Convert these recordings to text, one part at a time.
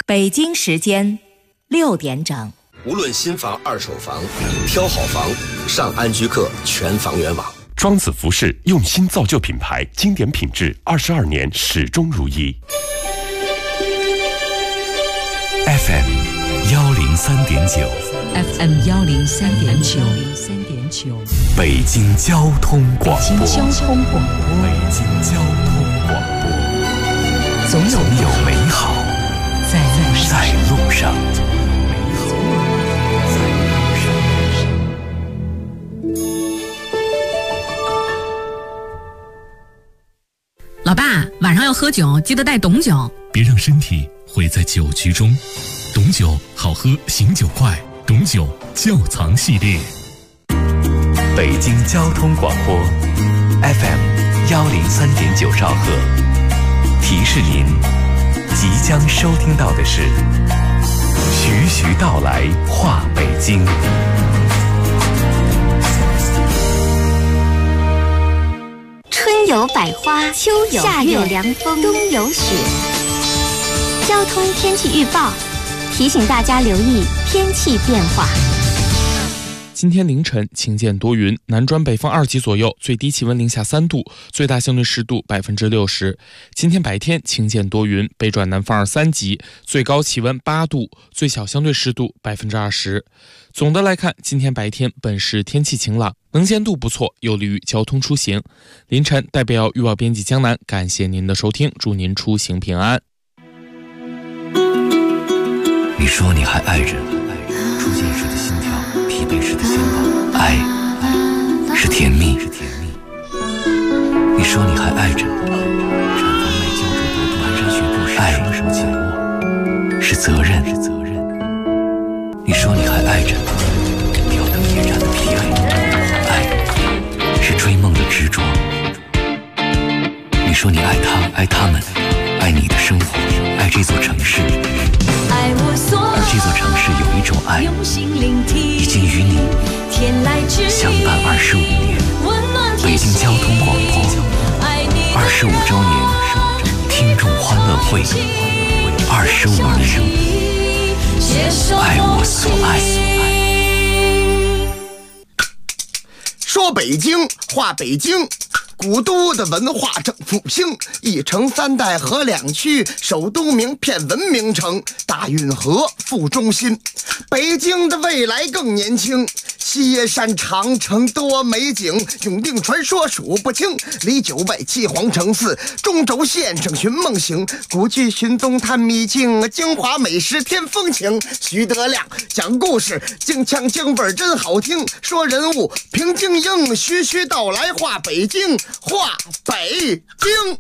北京时间6点整。 无论新房、二手房，挑好房，上安居客全房源网。 庄子服饰用心造就品牌，经典品质，22年始终如一。 FM 103.9 FM 103.9 北京交通广播。 北京交通广播。 北京交通广播。总有美好在路上。 老爸，晚上要喝酒，记得带董酒， 别让身体毁在酒局中。董酒好喝，醒酒快，董酒窖藏系列。 北京交通广播 FM 103.9兆赫，提示您即将收听到的是徐徐道来话北京。 春有百花，秋有夏有凉风，冬有雪。交通天气预报提醒大家留意天气变化。 今天凌晨晴间多云，南转北风2级左右，最低气温零下3度，最大相对湿度60%。今天白天晴间多云，北转南风2、3级，最高气温8度，最小相对湿度20%。总的来看，今天白天本市天气晴朗，能见度不错，有利于交通出行。凌晨代表预报编辑江南感谢您的收听，祝您出行平安。 你说你还爱着，初见时的心跳，疲惫时的肩膀，爱是甜蜜。你说你还爱着，产房卖胶着朵蹒跚学步时，爱是责任。你说你还爱着，吊灯夜战的疲惫，爱是追梦的执着。你说你爱他，爱他们，爱你的生活，爱这座城市。而这座城市有一种爱，已经与你相伴25年。北京交通广播25周年听众欢乐会，25年，爱我所爱。 说北京，话北京。古都的文化正复兴，一城3代合2区，首都名片文明城，大运河副中心。北京的未来更年轻，西山长城多美景，永定传说数不清，离9外7皇城4，中轴线上寻梦行，古剧寻踪探秘境，京华美食添风情。徐德亮讲故事，京腔京味真好听，说人物评京英，徐徐道来话北京，话北京。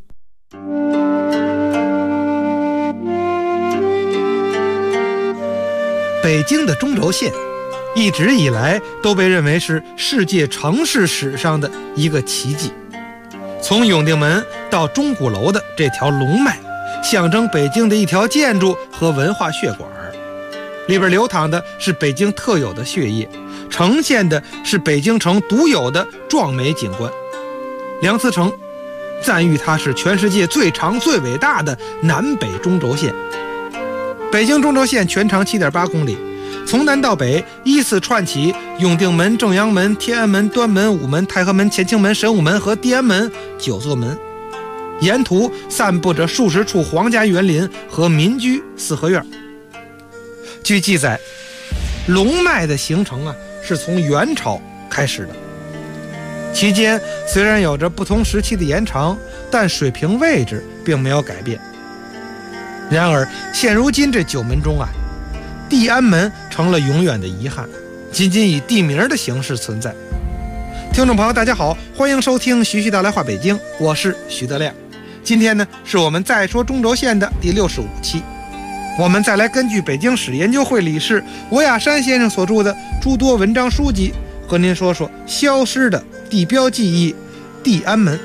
北京的中轴线一直以来都被认为是世界城市史上的一个奇迹。从永定门到钟鼓楼的这条龙脉，象征北京的一条建筑和文化血管，里边流淌的是北京特有的血液，呈现的是北京城独有的壮美景观。梁思成赞誉它是全世界最长最伟大的南北中轴线。北京中轴线全长7.8公里，从南到北依次串起永定门、正阳门、天安门、端门、午门、太和门、乾清门、神武门和地安门9座门，沿途散布着数十处皇家园林和民居4合院。据记载，龙脉的形成是从元朝开始的，期间虽然有着不同时期的延长，但水平位置并没有改变。然而现如今这9门中地安门成了永远的遗憾，仅仅以地名的形式存在。听众朋友大家好，欢迎收听徐徐道来话北京，我是徐德亮。今天呢是我们再说中轴线的第65期，我们再来根据北京史研究会理事罗亚山先生所著的诸多文章书籍，和您说说消失的地标记忆地安门。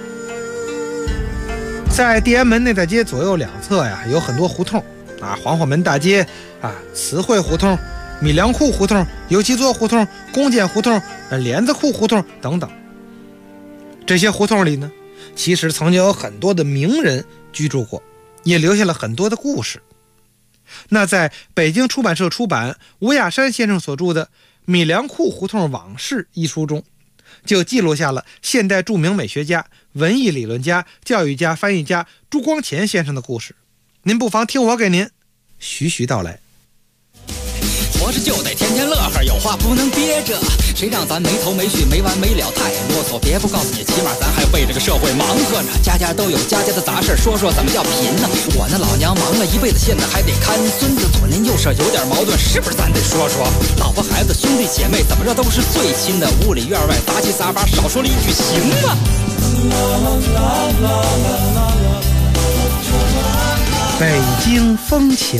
在地安门内大街左右两侧有很多胡同黄花门大街慈惠胡同、米粮库胡同、油漆座胡同、弓箭胡同、帘子库胡同等等。这些胡同里呢，其实曾经有很多的名人居住过，也留下了很多的故事。 那在北京出版社出版吴亚山先生所著的《米粮库胡同往事》一书中，就记录下了现代著名美学家、文艺理论家、教育家、翻译家朱光潜先生的故事。您不妨听我给您徐徐道来。 活着就得天天乐呵，有话不能憋着，谁让咱没头没绪没完没了太啰嗦，别不告诉你，起码咱还为这个社会忙活呢。家家都有家家的杂事，说说怎么叫贫呢？我那老娘忙了一辈子，现在还得看孙子，左邻右舍有点矛盾，是不是咱得说说？老婆孩子兄弟姐妹怎么着都是最亲的，屋里院外杂七杂八，少说了一句行吗？ 北京风情。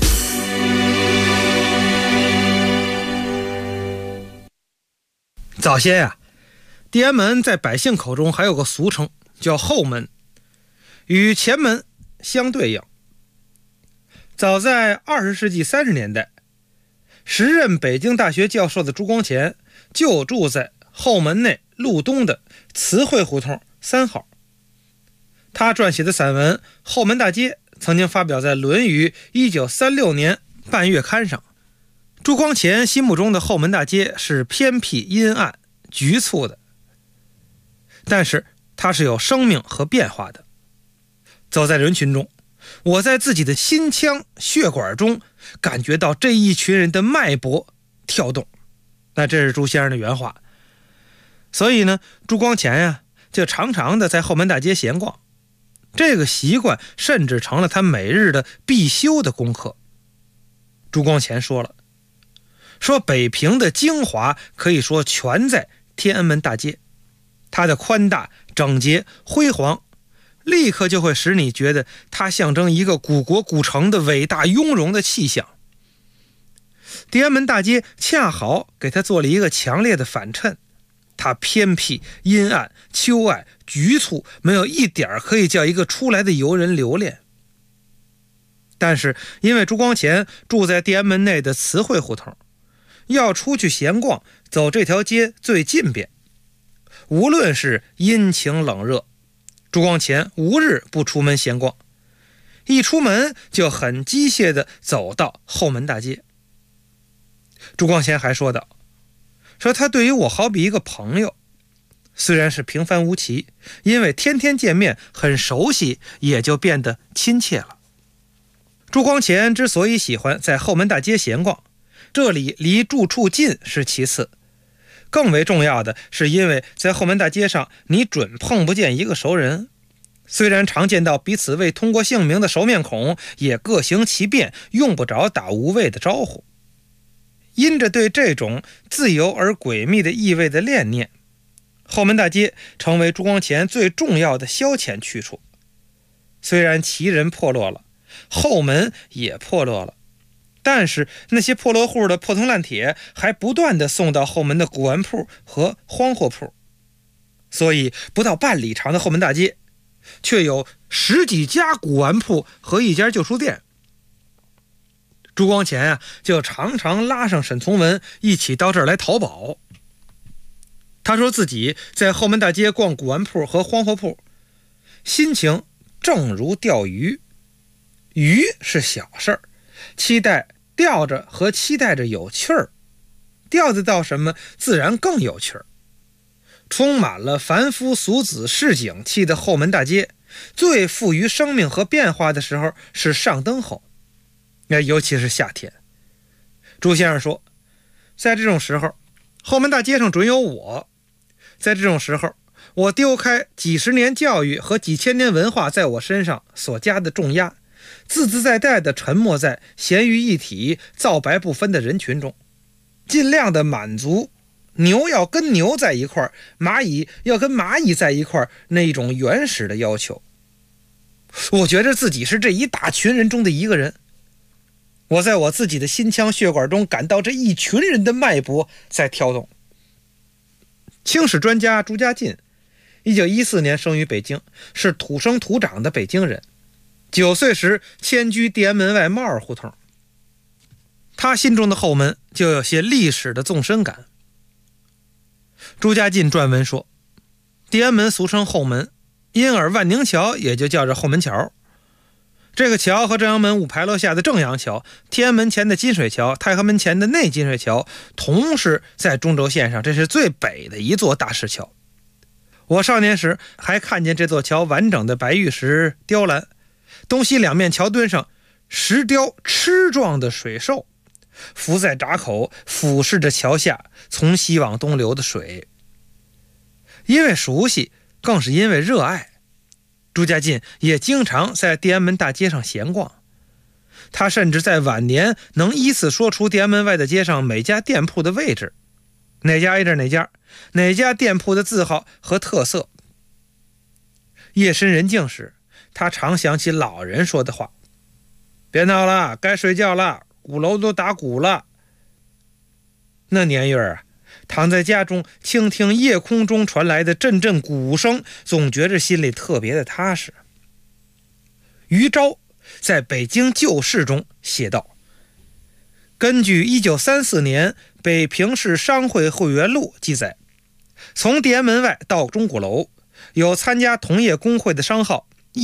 早先呀，地安门在百姓口中还有个俗称叫后门，与前门相对应。早在20世纪30年代，时任北京大学教授的朱光潜就住在后门内路东的慈惠胡同3号。他撰写的散文《后门大街》曾经发表在《论语》1936年半月刊上。朱光潜心目中的后门大街是偏僻阴暗局促的，但是它是有生命和变化的。走在人群中，我在自己的心腔血管中感觉到这一群人的脉搏跳动。那这是朱先生的原话。所以呢，朱光潜呀，就常常的在后门大街闲逛，这个习惯甚至成了他每日的必修的功课。朱光潜说了，说北平的精华可以说全在天安门大街，它的宽大、整洁、辉煌，立刻就会使你觉得它象征一个古国古城的伟大雍容的气象。天安门大街恰好给它做了一个强烈的反衬，它偏僻、阴暗、幽暗、局促，没有一点可以叫一个出来的游人留恋。但是因为朱光潜住在天安门内的慈惠胡同，要出去闲逛，走这条街最近便。无论是阴晴冷热，朱光潜无日不出门闲逛，一出门就很机械地走到后门大街。朱光潜还说道，说他对于我好比一个朋友，虽然是平凡无奇，因为天天见面很熟悉，也就变得亲切了。朱光潜之所以喜欢在后门大街闲逛，这里离住处近是其次，更为重要的是因为在后门大街上你准碰不见一个熟人，虽然常见到彼此未通过姓名的熟面孔，也各行其便，用不着打无谓的招呼。因着对这种自由而诡秘的意味的恋念，后门大街成为朱光潜最重要的消遣去处。虽然旗人破落了，后门也破落了，但是那些破落户的破铜烂铁还不断地送到后门的古玩铺和荒货铺，所以不到半里长的后门大街却有10几家古玩铺和1家旧书店。朱光潜就常常拉上沈从文一起到这儿来淘宝。他说自己在后门大街逛古玩铺和荒货铺，心情正如钓鱼，鱼是小事儿，期待钓着和期待着有趣儿，钓得到什么自然更有趣儿。充满了凡夫俗子市井气的后门大街，最富于生命和变化的时候是上灯后，尤其是夏天。朱先生说，在这种时候，后门大街上准有我。在这种时候，我丢开几十年教育和几千年文化在我身上所加的重压，自自在在地沉没在咸鱼一体、皂白不分的人群中，尽量的满足牛要跟牛在一块儿，蚂蚁要跟蚂蚁在一块儿那一种原始的要求。我觉得自己是这一大群人中的一个人，我在我自己的心腔血管中感到这一群人的脉搏在跳动。清史专家朱家进1914年生于北京，是土生土长的北京人，9岁时迁居地安门外帽儿胡同。他心中的后门就有些历史的纵深感。朱家进撰文说，地安门俗称后门，因而万宁桥也就叫着后门桥。 这个桥和正阳门五牌楼下的正阳桥、天安门前的金水桥、太和门前的内金水桥同时在中轴线上，这是最北的一座大石桥。我少年时还看见这座桥完整的白玉石雕栏，东西两面桥墩上石雕螭状的水兽浮在闸口，俯视着桥下从西往东流的水。因为熟悉，更是因为热爱，朱家进也经常在天安门大街上闲逛。他甚至在晚年能依次说出天安门外的街上每家店铺的位置，哪家挨着哪家，哪家店铺的字号和特色。夜深人静时，他常想起老人说的话：别闹了，该睡觉了，鼓楼都打鼓了。那年月啊，躺在家中倾听夜空中传来的阵阵鼓声，总觉着心里特别的踏实。余昭在北京旧事中写道：根据1934年北平市商会会员录记载，从天安门外到钟鼓楼有参加同业工会的商号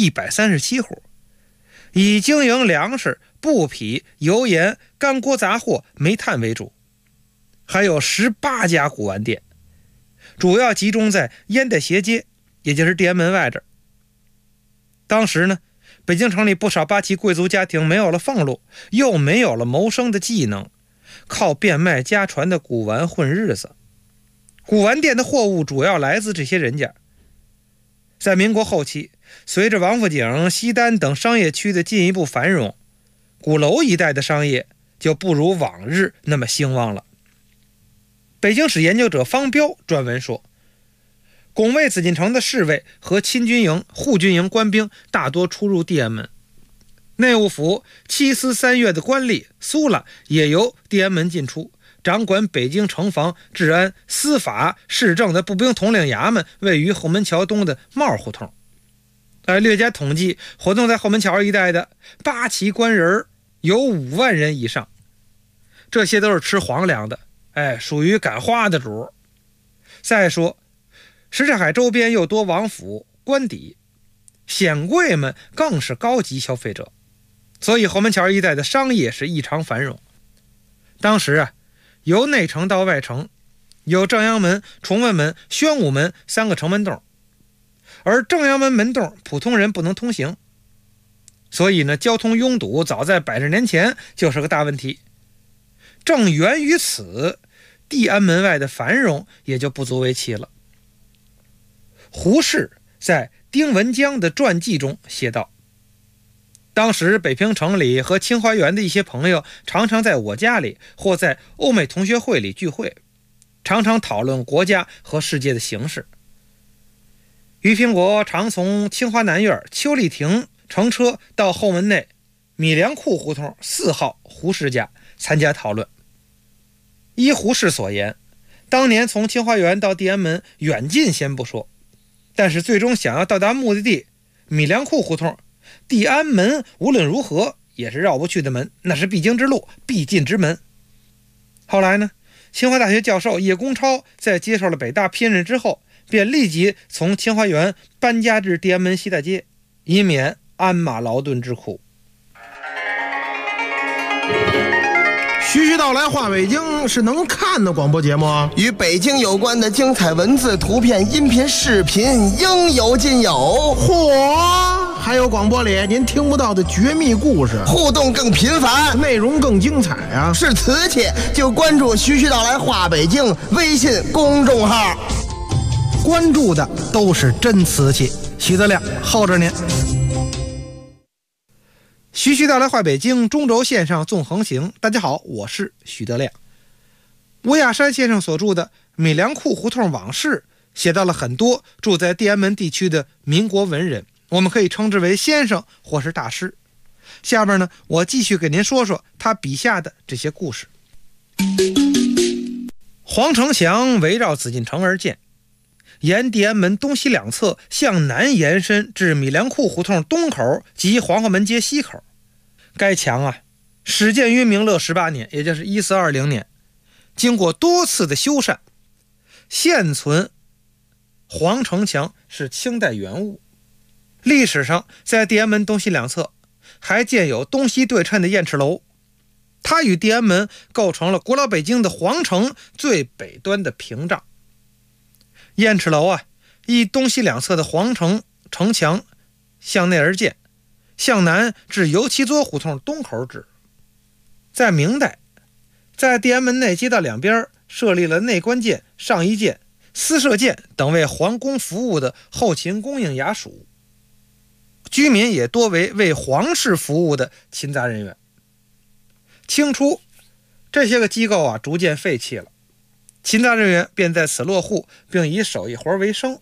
137户，以经营粮食、布匹、油盐、干锅杂货、煤炭为主，还有18家古玩店，主要集中在烟袋斜街，也就是天安门外这儿。当时呢，北京城里不少八旗贵族家庭没有了俸禄，又没有了谋生的技能，靠变卖家传的古玩混日子。古玩店的货物主要来自这些人家。在民国后期，随着王府井、西单等商业区的进一步繁荣，鼓楼一带的商业就不如往日那么兴旺了。北京史研究者方彪专文说，拱卫紫禁城的侍卫和亲军营、护军营官兵大多出入天安门，内务府7司3院的官吏苏拉也由天安门进出，掌管北京城防、治安、司法、市政的步兵统领衙门位于后门桥东的帽胡同。略加统计，活动在后门桥一带的八旗官人有5万人以上，这些都是吃皇粮的，属于赶花的主。再说什刹海周边又多王府、官邸，显贵们更是高级消费者，所以后门桥一带的商业是异常繁荣。当时由内城到外城，有正阳门、崇文门、宣武门3个城门洞，而正阳门门洞普通人不能通行，所以呢，交通拥堵早在100年前就是个大问题。正源于此，地安门外的繁荣也就不足为奇了。胡适在丁文江的传记中写道，当时北平城里和清华园的一些朋友常常在我家里或在欧美同学会里聚会，常常讨论国家和世界的形势。俞平伯常从清华南院邱丽亭乘车到后门内米粮库胡同4号胡适家参加讨论。依胡适所言，当年从清华园到地安门远近先不说，但是最终想要到达目的地米粮库胡同，地安门无论如何也是绕不去的门，那是必经之路，必进之门。后来呢，清华大学教授叶公超在接受了北大聘任之后，便立即从清华园搬家至地安门西大街，以免鞍马劳顿之苦。 徐徐道来话北京是能看的广播节目， 与北京有关的精彩文字、图片、音频、视频应有尽有。 嚯！还有广播里您听不到的绝密故事， 互动更频繁， 内容更精彩啊！ 是瓷器就关注徐徐道来话北京微信公众号， 关注的都是真瓷器。许德亮候着您。 徐徐道来话北京，中轴线上纵横行。大家好，我是许德亮。吴亚山先生所著的《米粮库胡同往事》写到了很多住在地安门地区的民国文人，我们可以称之为先生或是大师。下边呢，我继续给您说说他笔下的这些故事。黄城墙围绕紫禁城而建，沿地安门东西两侧向南延伸至米粮库胡同东口及皇后门街西口。该墙始建于明乐18年，也就是1420年，经过多次的修缮，现存黄城墙是清代原物。历史上在地安门东西两侧还建有东西对称的雁翅楼，它与地安门构成了古老北京的皇城最北端的屏障。雁翅楼依东西两侧的皇城城墙向内而建，向南至油漆作胡同东口止。在明代，在地安门内街道两边设立了内官监、上衣监、司设监等为皇宫服务的后勤供应衙署，居民也多为皇室服务的勤杂人员。清初，这些个机构逐渐废弃了，勤杂人员便在此落户，并以手艺活为生。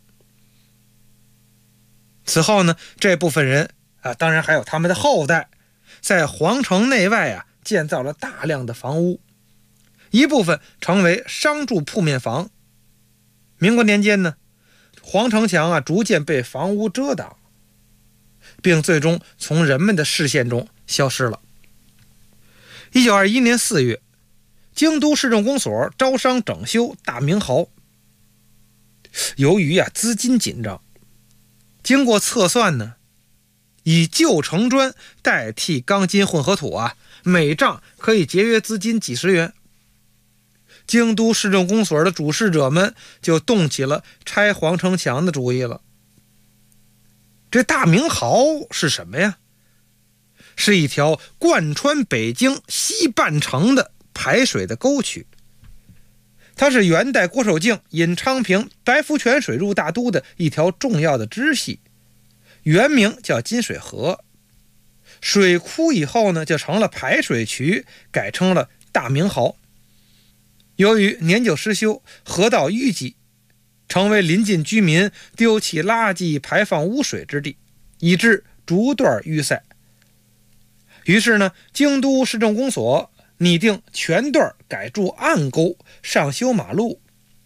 此后呢，这部分人当然还有他们的后代，在皇城内外建造了大量的房屋，一部分成为商住铺面房。民国年间呢，皇城墙逐渐被房屋遮挡，并最终从人们的视线中消失了。1921年4月，京都市政公所招商整修大明壕。由于资金紧张，经过测算呢，以旧城砖代替钢筋混合土每丈可以节约资金几十元。京都市政公所的主事者们就动起了拆皇城墙的主意了。这大明壕是什么呀？是一条贯穿北京西半城的排水的沟渠，它是元代郭守敬引昌平、白福泉水入大都的一条重要的支系，原名叫金水河。水枯以后呢，就成了排水渠，改成了大明壕。由于年久失修，河道淤积，成为邻近居民丢弃垃圾、排放污水之地，以致逐段淤塞。于是呢，京都市政公所拟定全段改筑暗沟，上修马路。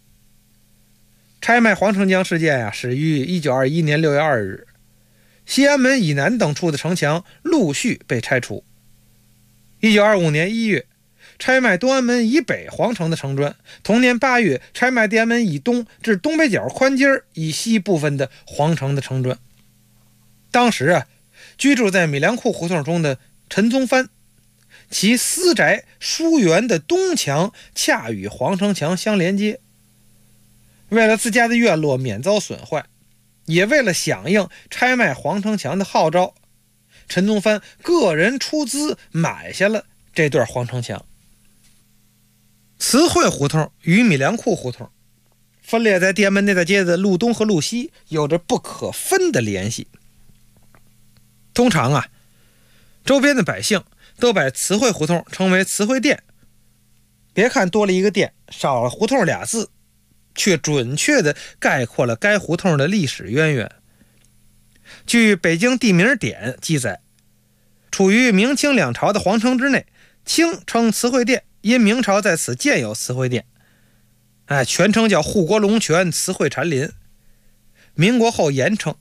拆卖皇城墙事件始于1921年6月2日，西安门以南等处的城墙陆续被拆除。1925年1月，拆卖东安门以北皇城的城砖，同年8月拆卖地安门以东至东北角宽街以西部分的皇城的城砖。当时居住在米粮库胡同中的陈宗藩，其私宅书园的东墙恰与皇城墙相连接。为了自家的院落免遭损坏，也为了响应拆卖皇城墙的号召，陈宗藩个人出资买下了这段皇城墙。慈惠胡同与米粮库胡同分裂在地安门内大街的路东和路西有着不可分的联系。通常周边的百姓都把慈惠胡同称为慈惠店，别看多了一个店，少了胡同俩字，却准确地概括了该胡同的历史渊源。据北京地名典记载，处于明清两朝的皇城之内，清称慈惠店，因明朝在此建有慈惠店，全称叫护国龙泉慈惠禅林。民国后严称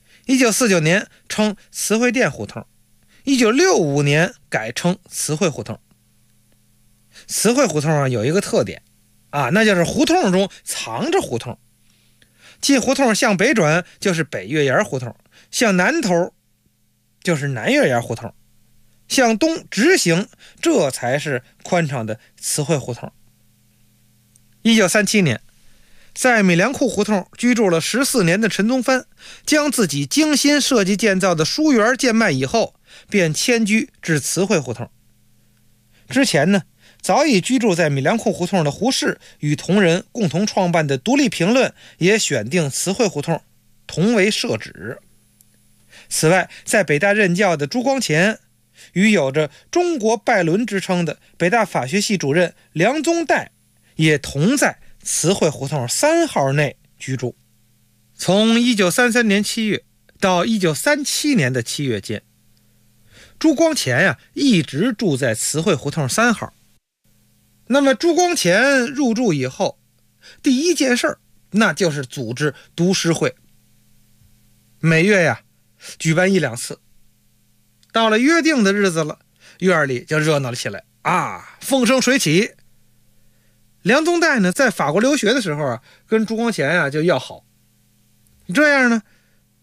，1949年称慈惠店胡同，1965年改称慈惠胡同。慈惠胡同有一个特点那就是胡同中藏着胡同。进胡同向北转就是北月岩胡同，向南头就是南月岩胡同，向东直行，这才是宽敞的慈惠胡同。1937年，在米粮库胡同居住了14年的陈宗藩，将自己精心设计建造的书园贱卖以后，便迁居至慈惠胡同。之前呢，早已居住在米粮库胡同的胡适与同仁共同创办的独立评论也选定慈惠胡同同为设址。此外，在北大任教的朱光潜与有着中国拜伦之称的北大法学系主任梁宗岱也同在慈惠胡同3号内居住。从1933年7月到1937年的7月间，朱光潜一直住在慈惠胡同3号。那么朱光潜入住以后，第一件事那就是组织读诗会，每月举办1-2次。到了约定的日子了，院里就热闹了起来风生水起。梁宗岱呢，在法国留学的时候跟朱光潜就要好，这样呢，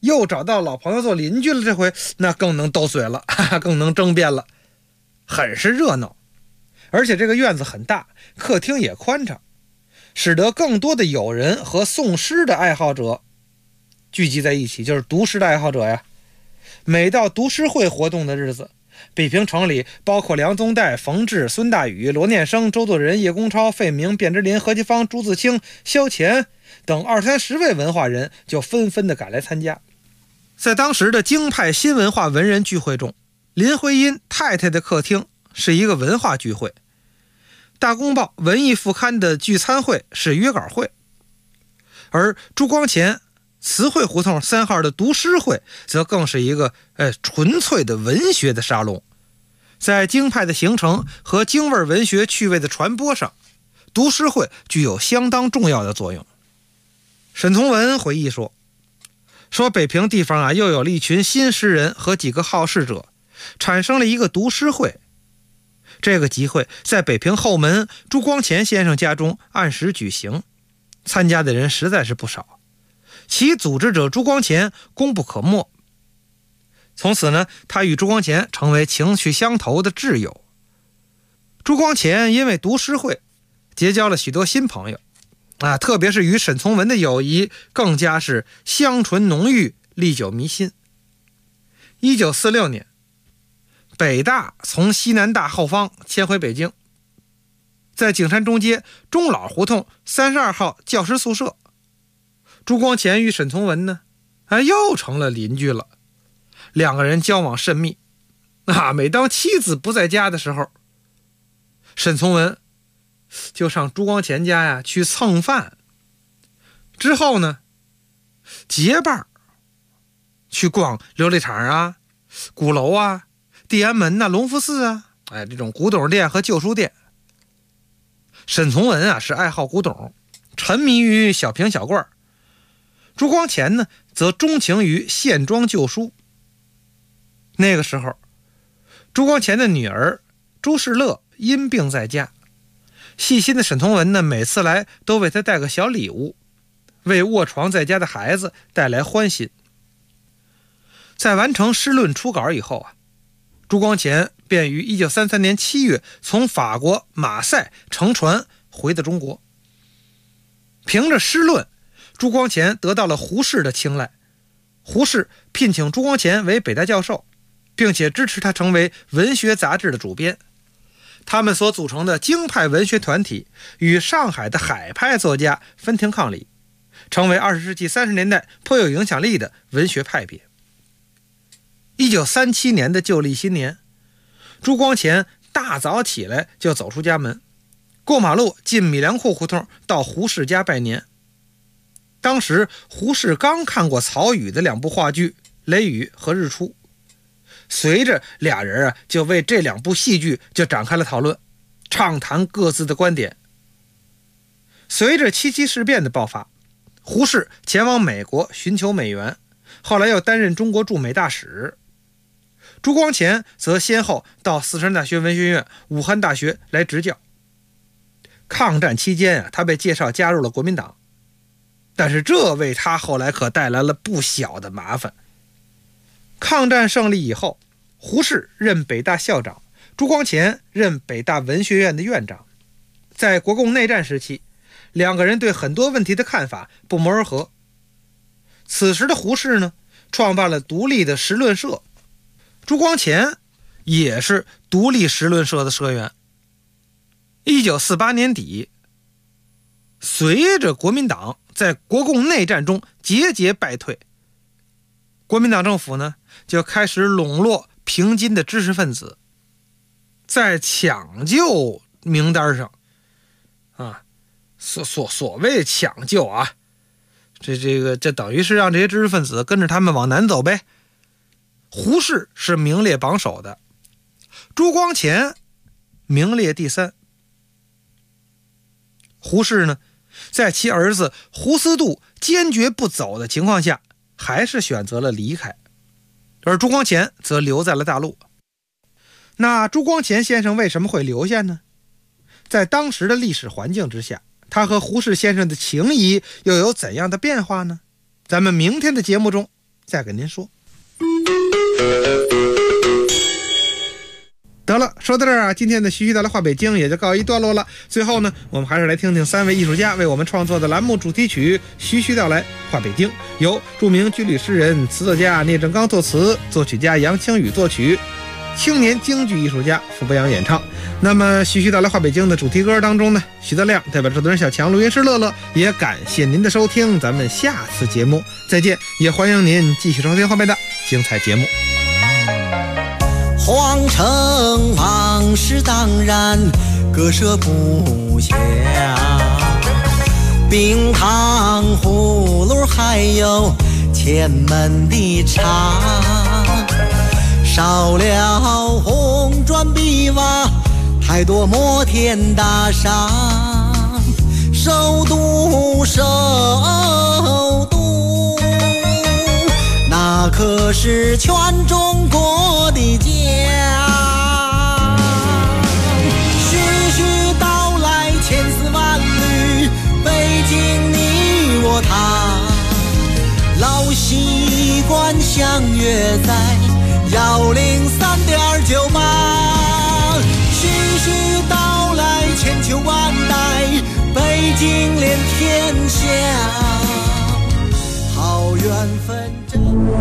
又找到老朋友做邻居了，这回那更能斗嘴了，更能争辩了，很是热闹。而且这个院子很大，客厅也宽敞，使得更多的友人和诵诗的爱好者聚集在一起，就是读诗的爱好者呀。每到读诗会活动的日子，北平城里包括梁宗岱、冯至、孙大宇、罗念生、周作人、叶公超、费明、卞之琳、何其芳、朱自清、萧乾等20-30位文化人就纷纷的赶来参加。在当时的京派新文化文人聚会中，林徽因太太的客厅是一个文化聚会，大公报文艺副刊的聚餐会是约稿会，而朱光潜慈惠胡同3号的读诗会则更是一个纯粹的文学的沙龙。在京派的形成和京味文学趣味的传播上，读诗会具有相当重要的作用。沈从文回忆说北平地方啊，又有了一群新诗人和几个好事者，产生了一个读诗会。这个集会在北平后门朱光潜先生家中按时举行，参加的人实在是不少，其组织者朱光潜功不可没。从此呢，他与朱光潜成为情趣相投的挚友。朱光潜因为读诗会结交了许多新朋友特别是与沈从文的友谊更加是香醇浓郁，历久弥新。1946年，北大从西南大后方迁回北京，在景山中街钟老胡同32号教师宿舍，朱光潜与沈从文呢又成了邻居了，两个人交往甚密每当妻子不在家的时候，沈从文就上朱光潜家去蹭饭，之后呢结伴去逛琉璃厂鼓楼地安门隆福寺这种古董店和旧书店。沈从文是爱好古董，沉迷于小瓶小罐，朱光潜呢则钟情于线装旧书。那个时候，朱光潜的女儿朱世乐因病在家，细心的沈从文呢每次来都为他带个小礼物，为卧床在家的孩子带来欢心。在完成诗论初稿以后朱光潜便于1933年7月从法国马赛乘船回到中国。凭着诗论，朱光潜得到了胡适的青睐，胡适聘请朱光潜为北大教授，并且支持他成为文学杂志的主编。他们所组成的京派文学团体与上海的海派作家分庭抗礼，成为20世纪30年代颇有影响力的文学派别。1937年的旧历新年，朱光潜大早起来就走出家门，过马路进米粮库胡同到胡适家拜年。当时胡适刚看过曹禺的2部话剧《雷雨》和《日出》，随着俩人就为这2部戏剧就展开了讨论，畅谈各自的观点。随着七七事变的爆发，胡适前往美国寻求美援，后来又担任中国驻美大使。朱光潜则先后到四川大学文学院、武汉大学来执教。抗战期间他被介绍加入了国民党，但是这为他后来可带来了不小的麻烦。抗战胜利以后，胡适任北大校长，朱光潜任北大文学院的院长。在国共内战时期，两个人对很多问题的看法不谋而合。此时的胡适呢，创办了独立的时论社，朱光潜也是独立时论社的社员。1948年底，随着国民党在国共内战中节节败退，国民党政府呢就开始笼络平津的知识分子，在抢救名单上所谓抢救这等于是让这些知识分子跟着他们往南走呗。胡适是名列榜首的，朱光潜名列第3。胡适呢，在其儿子胡思杜坚决不走的情况下，还是选择了离开，而朱光潜则留在了大陆。那朱光潜先生为什么会留下呢？在当时的历史环境之下，他和胡适先生的情谊又有怎样的变化呢？咱们明天的节目中再跟您说。得了，说到这儿啊，今天的徐徐带来话北京也就告一段落了。最后呢，我们还是来听听3位艺术家为我们创作的栏目主题曲《徐徐带来话北京》，由著名军旅诗人、词作家聂正刚作词，作曲家杨清宇作曲，青年京剧艺术家傅博洋演唱。那么徐徐带来话北京的主题歌当中呢，徐德亮代表制作人小强、录音师乐乐，也感谢您的收听，咱们下次节目再见，也欢迎您继续收听后面的精彩节目。 皇城往事当然割舍不下，冰糖葫芦还有前门的茶，少了红砖碧瓦，太多摩天大厦，首都那可是全中国的家。徐徐道来千丝万缕，北京你我他，老习惯相约在103.98。徐徐道来千秋万代，北京连天下，好缘分真。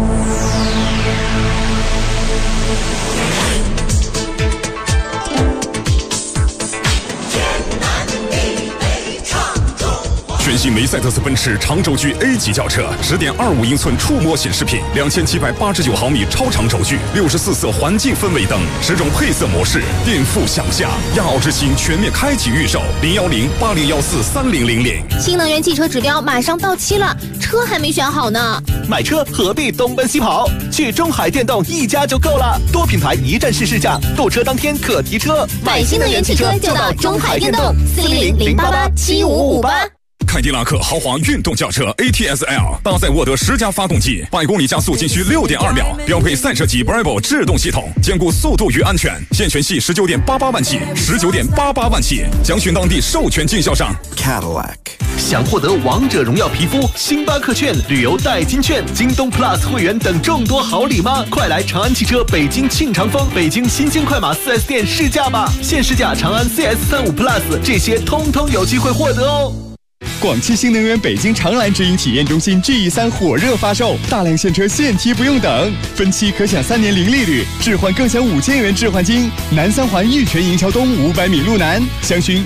全新梅赛德斯奔驰长轴距 A 级轿车，10.25英寸触摸显示屏，2789毫米超长轴距，64色环境氛围灯，10种配色模式，颠覆想象。亚奥之星全面开启预售，01080143000。 新能源汽车指标马上到期了，车还没选好呢。 买车何必东奔西跑？去中海电动一家就够了，多品牌一站式试驾，购车当天可提车。 买新能源汽车就到中海电动，400-088-7558。 凯迪拉克豪华运动轿车 ATS-L 搭载沃德10加发动机，100公里加速仅需6.2秒，标配赛车级 Bravo 制动系统，兼顾速度与安全。现权系19.88万起，19.88万起，详询当地授权经销商。 Cadillac 想获得王者荣耀皮肤、星巴克券、旅游代金券、京东 Plus 会员等众多好礼吗？快来长安汽车北京庆长丰、北京新兴快马 4S 店试驾吧！现试驾长安 CS35 Plus， 这些通通有机会获得哦。 广汽新能源北京长蓝直营体验中心 GE3 火热发售，大量现车现提不用等，分期可享3年零利率，置换更享5000元置换金。南三环玉泉营桥东500米路南，详询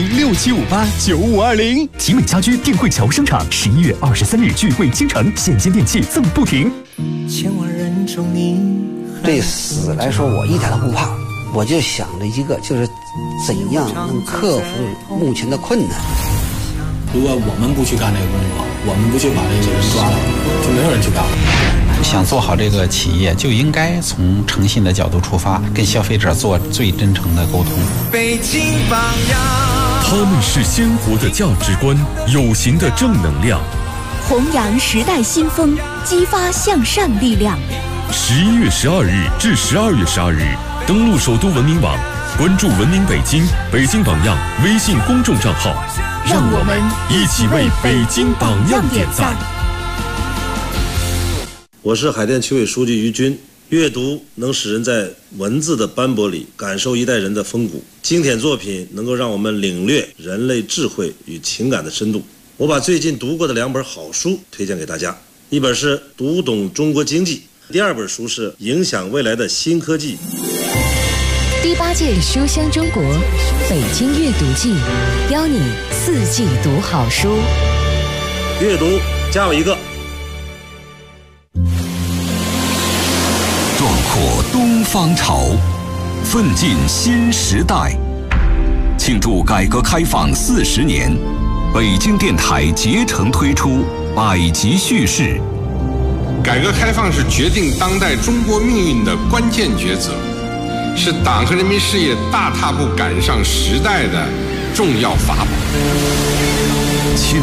01067589520。 集美家居电汇桥生产11月23日聚会京城，现金电器赠不停。 千万人中你对死来说，我一点都不怕，我就想着一个，就是怎样能克服目前的困难。 如果我们不去干这个工作，我们不去把这个人抓了，就没有人去干了。 想做好这个企业，就应该从诚信的角度出发，跟消费者做最真诚的沟通。 北京榜样， 他们是鲜活的价值观，有形的正能量， 弘扬时代新风，激发向善力量。 11月12日至12月12日，登录首都文明网，关注文明北京、北京榜样微信公众账号，让我们一起为北京榜样点赞。 我是海淀区委书记于军。阅读能使人在文字的斑驳里感受一代人的风骨，经典作品能够让我们领略人类智慧与情感的深度。我把最近读过的2本好书推荐给大家，一本是《读懂中国经济》，第2本书是《影响未来的新科技》。 第8届书香中国北京阅读季，邀你4季读好书。 阅读加我一个。 壮阔东方潮，奋进新时代。庆祝改革开放40年，北京电台竭诚推出百集叙事。 改革开放是决定当代中国命运的关键抉择，是党和人民事业大踏步赶上时代的重要法宝。